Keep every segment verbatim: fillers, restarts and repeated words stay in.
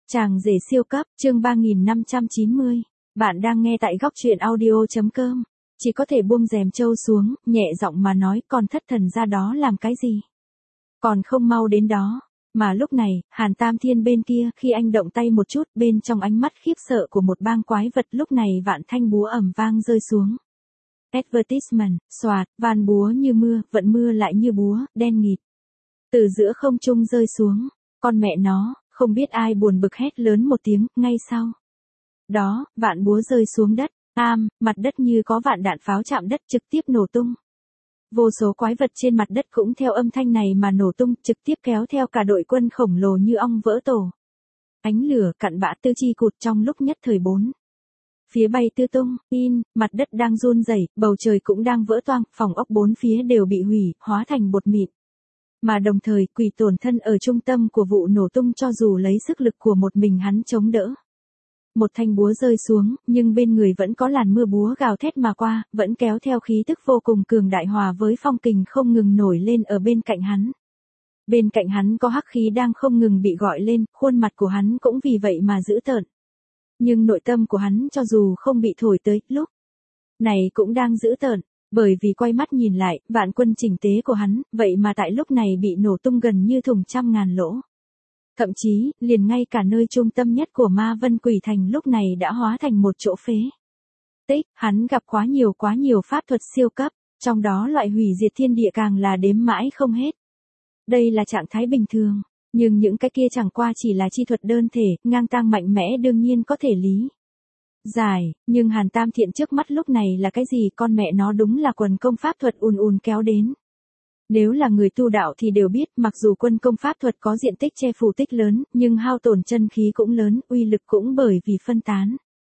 Chàng rể siêu cấp, chương ba nghìn năm trăm chín mươi. Bạn đang nghe tại góc truyện audio.com. Chỉ có thể buông rèm trâu xuống, nhẹ giọng mà nói, còn thất thần ra đó làm cái gì? Còn không mau đến đó. Mà lúc này, Hàn Tam Thiên bên kia, khi anh động tay một chút, bên trong ánh mắt khiếp sợ của một bang quái vật, lúc này vạn thanh búa ầm vang rơi xuống. Advertisement, xoạt, van búa như mưa, vận mưa lại như búa, đen nghịt. Từ giữa không trung rơi xuống, con mẹ nó. Không biết ai buồn bực hét lớn một tiếng, ngay sau đó, vạn búa rơi xuống đất, am, mặt đất như có vạn đạn pháo chạm đất trực tiếp nổ tung. Vô số quái vật trên mặt đất cũng theo âm thanh này mà nổ tung, trực tiếp kéo theo cả đội quân khổng lồ như ong vỡ tổ. Ánh lửa cặn bã tư chi cụt trong lúc nhất thời bốn. Phía bay tứ tung, in, mặt đất đang run rẩy, bầu trời cũng đang vỡ toang, phòng ốc bốn phía đều bị hủy, hóa thành bột mịn. Mà đồng thời, Quỷ tổn thân ở trung tâm của vụ nổ tung cho dù lấy sức lực của một mình hắn chống đỡ. Một thanh búa rơi xuống, nhưng bên người vẫn có làn mưa búa gào thét mà qua, vẫn kéo theo khí tức vô cùng cường đại hòa với phong kình không ngừng nổi lên ở bên cạnh hắn. Bên cạnh hắn có hắc khí đang không ngừng bị gọi lên, khuôn mặt của hắn cũng vì vậy mà dữ tợn. Nhưng nội tâm của hắn cho dù không bị thổi tới, lúc này cũng đang dữ tợn. Bởi vì quay mắt nhìn lại, vạn quân chỉnh tế của hắn, vậy mà tại lúc này bị nổ tung gần như thùng trăm ngàn lỗ. Thậm chí, liền ngay cả nơi trung tâm nhất của Ma Vân Quỷ Thành lúc này đã hóa thành một chỗ phế tích, hắn gặp quá nhiều quá nhiều pháp thuật siêu cấp, trong đó loại hủy diệt thiên địa càng là đếm mãi không hết. Đây là trạng thái bình thường, nhưng những cái kia chẳng qua chỉ là chi thuật đơn thể, ngang tang mạnh mẽ đương nhiên có thể lý. Giải, nhưng Hàn Tam Thiện trước mắt lúc này là cái gì, con mẹ nó đúng là quần công pháp thuật ùn ùn kéo đến. Nếu là người tu đạo thì đều biết, mặc dù quân công pháp thuật có diện tích che phủ tích lớn, nhưng hao tổn chân khí cũng lớn, uy lực cũng bởi vì phân tán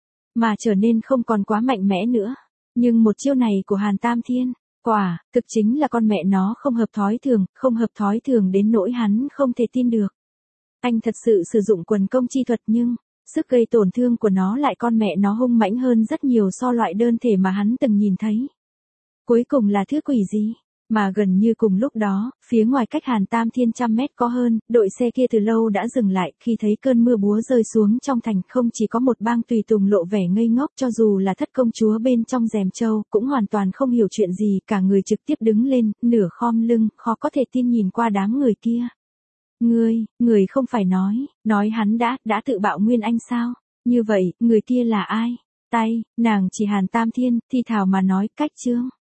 mà trở nên không còn quá mạnh mẽ nữa. Nhưng một chiêu này của Hàn Tam Thiên, quả, thực chính là con mẹ nó không hợp thói thường, không hợp thói thường đến nỗi hắn không thể tin được. Anh thật sự sử dụng quần công chi thuật nhưng sức gây tổn thương của nó lại con mẹ nó hung mãnh hơn rất nhiều so loại đơn thể mà hắn từng nhìn thấy. Cuối cùng là thứ quỷ gì? Mà gần như cùng lúc đó, phía ngoài cách Hàn Tam Thiên trăm mét có hơn, đội xe kia từ lâu đã dừng lại, khi thấy cơn mưa búa rơi xuống trong thành, không chỉ có một bang tùy tùng lộ vẻ ngây ngốc, cho dù là thất công chúa bên trong rèm châu, cũng hoàn toàn không hiểu chuyện gì, cả người trực tiếp đứng lên, nửa khom lưng, khó có thể tin nhìn qua đám người kia. Ngươi, người không phải nói, nói hắn đã, đã tự bạo Nguyên Anh sao? Như vậy, người kia là ai? Tay, nàng chỉ Hàn Tam Thiên, thi thào mà nói, cách chương.